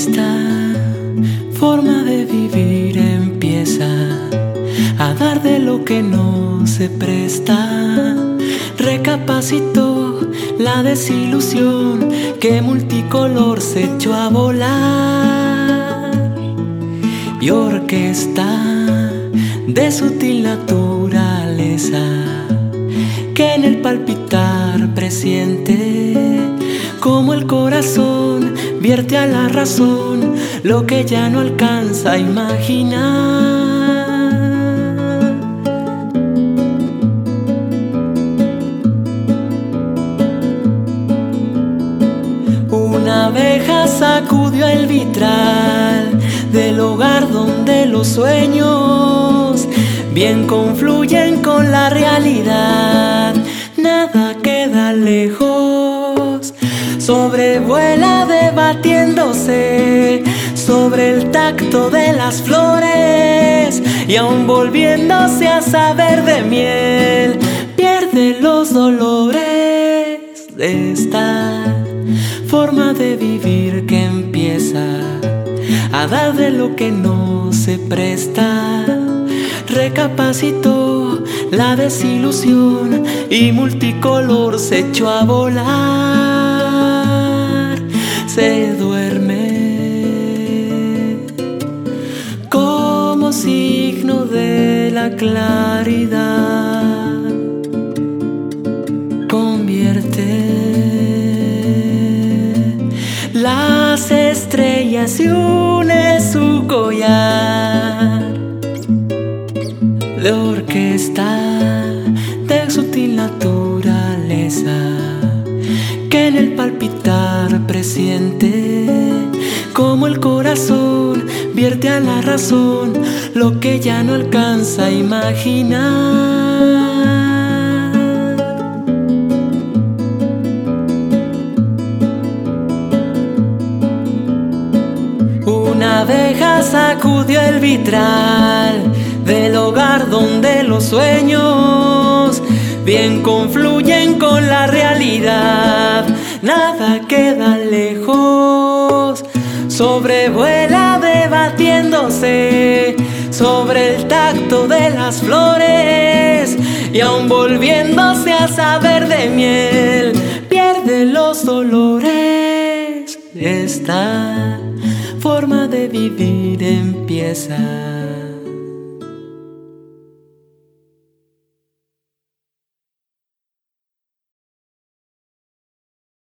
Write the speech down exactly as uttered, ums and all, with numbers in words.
Esta forma de vivir empieza a dar de lo que no se presta. Recapacitó la desilusión que multicolor se echó a volar, y orquesta de sutil naturaleza que en el palpitar presiente como el corazón vierte a la razón lo que ya no alcanza a imaginar. Una abeja sacudió el vitral del hogar donde los sueños bien confluyen con la realidad. Nada queda lejos, sobrevuela debatiéndose sobre el tacto de las flores, y aún volviéndose a saber de miel, pierde los dolores de esta forma de vivir que empieza a dar de lo que no se presta. Recapacitó la desilusión y multicolor se echó a volar. Se duerme como signo de la claridad. Convierte las estrellas y une su collar de orquesta de sutil naturaleza que en el palpitar presiente como el corazón vierte a la razón lo que ya no alcanza a imaginar. Una abeja sacudió el vitral del hogar donde los sueños bien confluyen con la realidad. Nada queda lejos, sobrevuela debatiéndose sobre el tacto de las flores, y aún volviéndose a saber de miel, pierde los dolores. Esta forma de vivir empieza